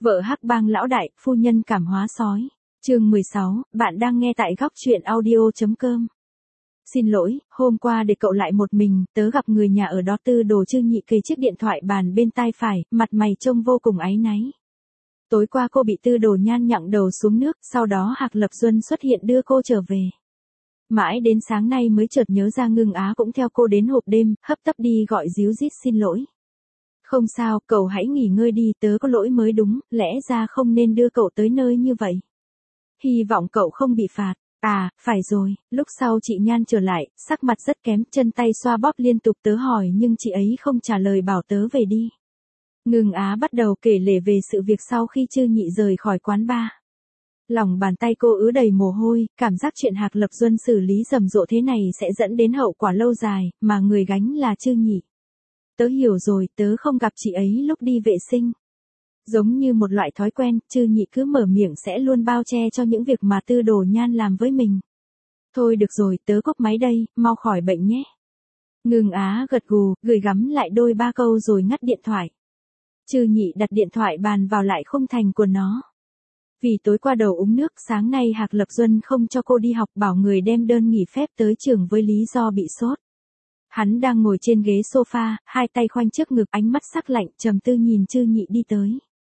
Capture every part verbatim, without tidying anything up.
Vợ hắc bang lão đại, phu nhân cảm hóa sói. Chương mười sáu, bạn đang nghe tại góc truyện audio chấm com. Xin lỗi, hôm qua để cậu lại một mình, tớ gặp người nhà ở đó. Tư Đồ Trương Nhị kề chiếc điện thoại bàn bên tai phải, mặt mày trông vô cùng áy náy. Tối qua cô bị Tư Đồ Nhan nhặng đầu xuống nước, sau đó Hạc Lập Duân xuất hiện đưa cô trở về. Mãi đến sáng nay mới chợt nhớ ra Ngưng Á cũng theo cô đến hộp đêm, hấp tấp đi gọi díu dít xin lỗi. Không sao, cậu hãy nghỉ ngơi đi, tớ có lỗi mới đúng, lẽ ra không nên đưa cậu tới nơi như vậy. Hy vọng cậu không bị phạt. À, phải rồi, lúc sau chị Nhan trở lại, sắc mặt rất kém, chân tay xoa bóp liên tục. Tớ hỏi nhưng chị ấy không trả lời, bảo tớ về đi. Ngưng Á bắt đầu kể lể về sự việc sau khi Trư Nhị rời khỏi quán bar. Lòng bàn tay cô ứa đầy mồ hôi, cảm giác chuyện Hạc Lập Duân xử lý rầm rộ thế này sẽ dẫn đến hậu quả lâu dài, mà người gánh là Trư Nhị. Tớ hiểu rồi, tớ không gặp chị ấy lúc đi vệ sinh. Giống như một loại thói quen, Trư Nhị cứ mở miệng sẽ luôn bao che cho những việc mà Tư Đồ Nhan làm với mình. Thôi được rồi, tớ cúp máy đây, mau khỏi bệnh nhé. Ngưng Á gật gù, gửi gắm lại đôi ba câu rồi ngắt điện thoại. Trư Nhị đặt điện thoại bàn vào lại khung thành của nó. Vì tối qua đầu uống nước, sáng nay Hạc Lập Duân không cho cô đi học, bảo người đem đơn nghỉ phép tới trường với lý do bị sốt. Hắn đang ngồi trên ghế sofa, hai tay khoanh trước ngực, ánh mắt sắc lạnh, trầm tư nhìn Trư Nhị đi tới.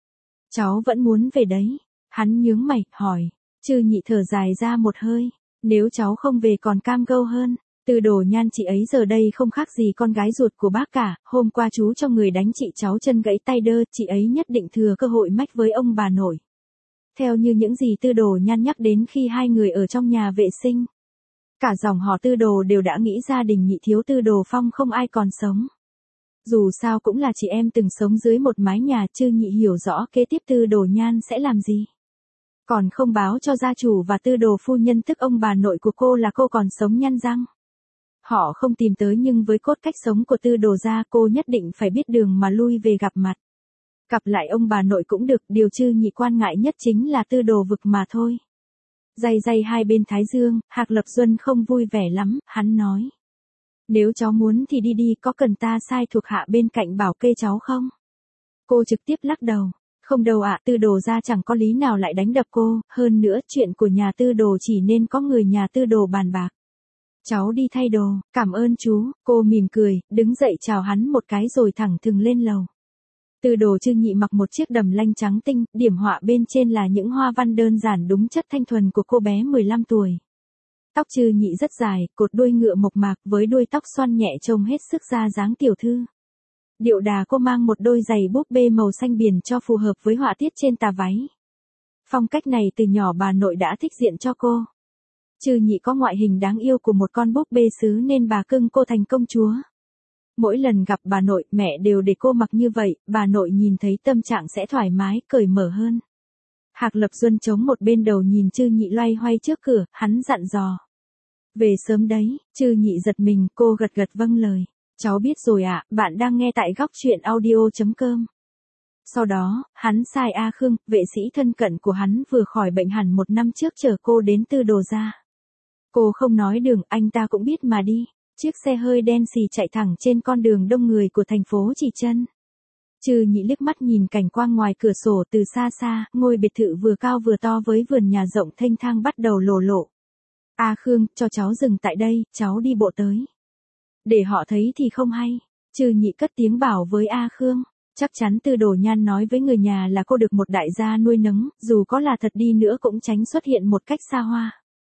Cháu vẫn muốn về đấy. Hắn nhướng mày, hỏi. Trư Nhị thở dài ra một hơi. Nếu cháu không về còn cam go hơn. Tư Đồ Nhan chị ấy giờ đây không khác gì con gái ruột của bác cả. Hôm qua chú cho người đánh chị cháu chân gãy tay đơ, chị ấy nhất định thừa cơ hội mách với ông bà nội. Theo như những gì Tư Đồ Nhan nhắc đến khi hai người ở trong nhà vệ sinh. Cả dòng họ Tư Đồ đều đã nghĩ gia đình Nhị thiếu Tư Đồ Phong không ai còn sống. Dù sao cũng là chị em từng sống dưới một mái nhà. Trư Nhị hiểu rõ kế tiếp Tư Đồ Nhan sẽ làm gì. Còn không báo cho gia chủ và Tư Đồ phu nhân tức ông bà nội của cô là cô còn sống nhăn răng. Họ không tìm tới, nhưng với cốt cách sống của Tư Đồ gia cô nhất định phải biết đường mà lui về gặp mặt. Gặp lại ông bà nội cũng được, điều Trư Nhị quan ngại nhất chính là Tư Đồ vực mà thôi. Day day hai bên thái dương, Hạc Lập Duân không vui vẻ lắm, hắn nói. Nếu cháu muốn thì đi đi, có cần ta sai thuộc hạ bên cạnh bảo kê cháu không? Cô trực tiếp lắc đầu. Không đâu ạ, Tư Đồ gia chẳng có lý nào lại đánh đập cô, hơn nữa chuyện của nhà Tư Đồ chỉ nên có người nhà Tư Đồ bàn bạc. Cháu đi thay đồ, cảm ơn chú. Cô mỉm cười, đứng dậy chào hắn một cái rồi thẳng thừng lên lầu. Tư Đồ Trư Nhị mặc một chiếc đầm lanh trắng tinh, điểm họa bên trên là những hoa văn đơn giản đúng chất thanh thuần của cô bé mười lăm tuổi. Tóc Trư Nhị rất dài, cột đuôi ngựa mộc mạc với đuôi tóc xoăn nhẹ trông hết sức ra dáng tiểu thư. Điệu đà cô mang một đôi giày búp bê màu xanh biển cho phù hợp với họa tiết trên tà váy. Phong cách này từ nhỏ bà nội đã thích diện cho cô. Trư Nhị có ngoại hình đáng yêu của một con búp bê sứ nên bà cưng cô thành công chúa. Mỗi lần gặp bà nội, mẹ đều để cô mặc như vậy, bà nội nhìn thấy tâm trạng sẽ thoải mái, cởi mở hơn. Hạc Lập Duân chống một bên đầu nhìn Trư Nhị loay hoay trước cửa, hắn dặn dò. Về sớm đấy. Trư Nhị giật mình, cô gật gật vâng lời. Cháu biết rồi ạ, bạn đang nghe tại góc truyện audio chấm com. Sau đó, hắn sai A Khương, vệ sĩ thân cận của hắn vừa khỏi bệnh hẳn một năm trước chở cô đến Tư Đồ gia. Cô không nói đường, anh ta cũng biết mà đi. Chiếc xe hơi đen xì chạy thẳng trên con đường đông người của thành phố Chỉ Trân. Trư Nhị liếc mắt nhìn cảnh quang ngoài cửa sổ từ xa xa, ngôi biệt thự vừa cao vừa to với vườn nhà rộng thênh thang bắt đầu lộ lộ. A Khương, cho cháu dừng tại đây, cháu đi bộ tới. Để họ thấy thì không hay. Trư Nhị cất tiếng bảo với A Khương. Chắc chắn Tư Đồ Nhan nói với người nhà là cô được một đại gia nuôi nấng, dù có là thật đi nữa cũng tránh xuất hiện một cách xa hoa.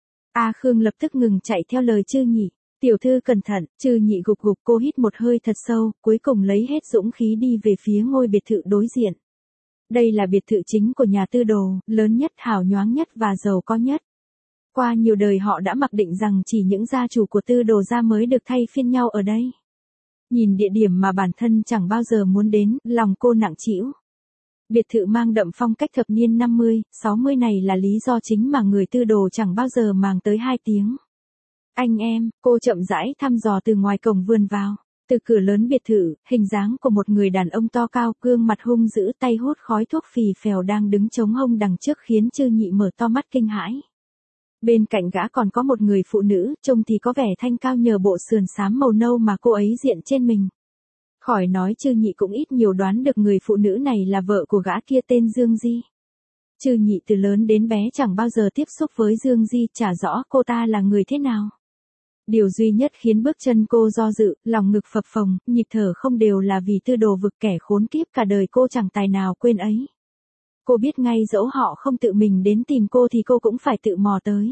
A Khương lập tức ngừng chạy theo lời Trư Nhị. Tiểu thư cẩn thận. Trư Nhị gục gục, cô hít một hơi thật sâu, cuối cùng lấy hết dũng khí đi về phía ngôi biệt thự đối diện. Đây là biệt thự chính của nhà Tư Đồ, lớn nhất, hào nhoáng nhất và giàu có nhất. Qua nhiều đời họ đã mặc định rằng chỉ những gia chủ của Tư Đồ gia mới được thay phiên nhau ở đây. Nhìn địa điểm mà bản thân chẳng bao giờ muốn đến, lòng cô nặng trĩu. Biệt thự mang đậm phong cách thập niên năm mươi, sáu mươi này là lý do chính mà người Tư Đồ chẳng bao giờ màng tới hai tiếng. Anh em, cô chậm rãi thăm dò từ ngoài cổng vườn vào. Từ cửa lớn biệt thự, hình dáng của một người đàn ông to cao, gương mặt hung dữ, tay hút khói thuốc phì phèo đang đứng chống hông đằng trước khiến Trư Nhị mở to mắt kinh hãi. Bên cạnh gã còn có một người phụ nữ, trông thì có vẻ thanh cao nhờ bộ sườn xám màu nâu mà cô ấy diện trên mình. Khỏi nói Trương Nhị cũng ít nhiều đoán được người phụ nữ này là vợ của gã kia tên Dương Di. Trương Nhị từ lớn đến bé chẳng bao giờ tiếp xúc với Dương Di, chả rõ cô ta là người thế nào. Điều duy nhất khiến bước chân cô do dự, lòng ngực phập phồng, nhịp thở không đều là vì Tư Đồ Vực kẻ khốn kiếp cả đời cô chẳng tài nào quên ấy. Cô biết ngay dẫu họ không tự mình đến tìm cô thì cô cũng phải tự mò tới.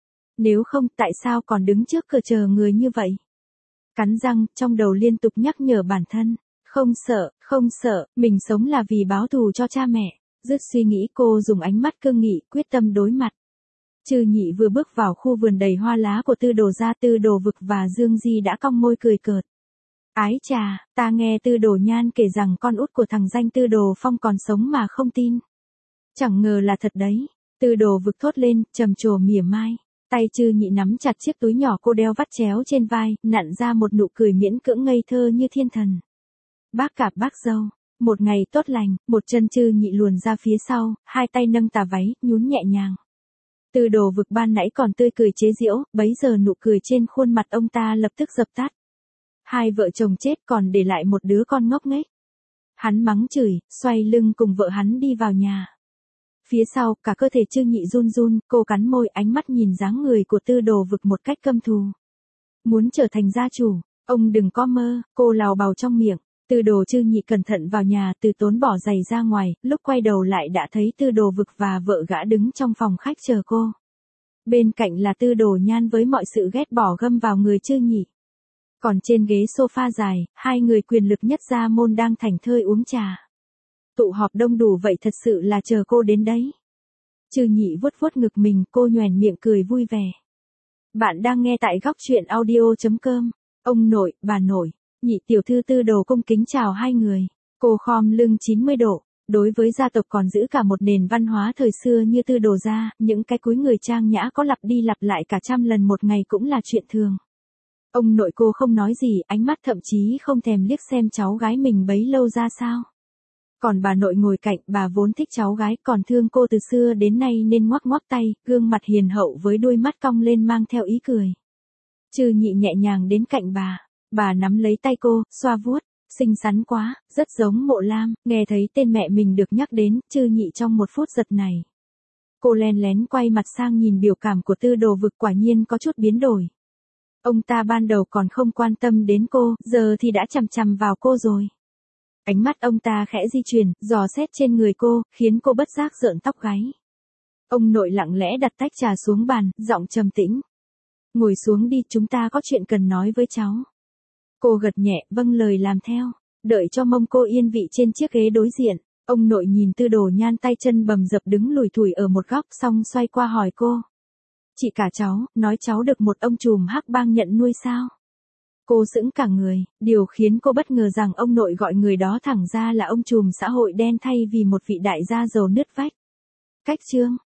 Nếu không, tại sao còn đứng trước cửa chờ người như vậy? Cắn răng, trong đầu liên tục nhắc nhở bản thân. Không sợ, không sợ, mình sống là vì báo thù cho cha mẹ. Dứt suy nghĩ cô dùng ánh mắt cương nghị, quyết tâm đối mặt. Trừ Nhị vừa bước vào khu vườn đầy hoa lá của Tư Đồ gia, Tư Đồ Vực và Dương Di đã cong môi cười cợt. Ái chà, ta nghe Tư Đồ Nhan kể rằng con út của thằng danh Tư Đồ Phong còn sống mà không tin. Chẳng ngờ là thật đấy. Tư Đồ Vực thốt lên, trầm trồ mỉa mai. Tay Trừ Nhị nắm chặt chiếc túi nhỏ cô đeo vắt chéo trên vai, nặn ra một nụ cười miễn cưỡng ngây thơ như thiên thần. Bác cả bác dâu. Một ngày tốt lành, một chân Trừ Nhị luồn ra phía sau, hai tay nâng tà váy, nhún nhẹ nhàng. Tư Đồ Vực ban nãy còn tươi cười chế giễu, bấy giờ nụ cười trên khuôn mặt ông ta lập tức dập tắt. Hai vợ chồng chết còn để lại một đứa con ngốc nghếch. Hắn mắng chửi, xoay lưng cùng vợ hắn đi vào nhà. Phía sau, cả cơ thể Trương Nhị run run, cô cắn môi, ánh mắt nhìn dáng người của Tư Đồ Vực một cách căm thù. Muốn trở thành gia chủ, ông đừng có mơ, cô lào bào trong miệng. Tư Đồ Trương Nhị cẩn thận vào nhà, từ tốn bỏ giày ra ngoài, lúc quay đầu lại đã thấy Tư Đồ Vực và vợ gã đứng trong phòng khách chờ cô. Bên cạnh là Tư Đồ Nhan với mọi sự ghét bỏ găm vào người Trương Nhị. Còn trên ghế sofa dài, hai người quyền lực nhất gia môn đang thảnh thơi uống trà. Tụ họp đông đủ vậy thật sự là chờ cô đến đấy. Trương Nhị vuốt vuốt ngực mình, cô nhoẻn miệng cười vui vẻ. Bạn đang nghe tại góc truyện audio chấm com. Ông nội, bà nội. Nhị tiểu thư Tư Đồ cung kính chào hai người. Cô khom lưng chín mươi độ. Đối với gia tộc còn giữ cả một nền văn hóa thời xưa như Tư Đồ gia, những cái cúi người trang nhã có lặp đi lặp lại cả trăm lần một ngày cũng là chuyện thường. Ông nội cô không nói gì, ánh mắt thậm chí không thèm liếc xem cháu gái mình bấy lâu ra sao. Còn bà nội ngồi cạnh, bà vốn thích cháu gái, còn thương cô từ xưa đến nay nên ngoắc ngoắc tay, gương mặt hiền hậu với đôi mắt cong lên mang theo ý cười. Trừ Nhị nhẹ nhàng đến cạnh bà. Bà nắm lấy tay cô, xoa vuốt, xinh xắn quá, rất giống Mộ Lam, nghe thấy tên mẹ mình được nhắc đến, Trừ Nhị trong một phút giật này. Cô len lén quay mặt sang nhìn biểu cảm của Tư Đồ Vực, quả nhiên có chút biến đổi. Ông ta ban đầu còn không quan tâm đến cô, giờ thì đã chằm chằm vào cô rồi. Ánh mắt ông ta khẽ di chuyển, dò xét trên người cô, khiến cô bất giác rợn tóc gáy. Ông nội lặng lẽ đặt tách trà xuống bàn, giọng trầm tĩnh. Ngồi xuống đi, chúng ta có chuyện cần nói với cháu. Cô gật nhẹ, vâng lời làm theo. Đợi cho mông cô yên vị trên chiếc ghế đối diện, ông nội nhìn Tư Đồ Nhan tay chân bầm dập đứng lủi thủi ở một góc, xong xoay qua hỏi cô. Chị cả cháu, nói cháu được một ông trùm hắc bang nhận nuôi sao? Cô sững cả người, điều khiến cô bất ngờ rằng ông nội gọi người đó thẳng ra là ông trùm xã hội đen thay vì một vị đại gia giàu nứt vách. Cách chương,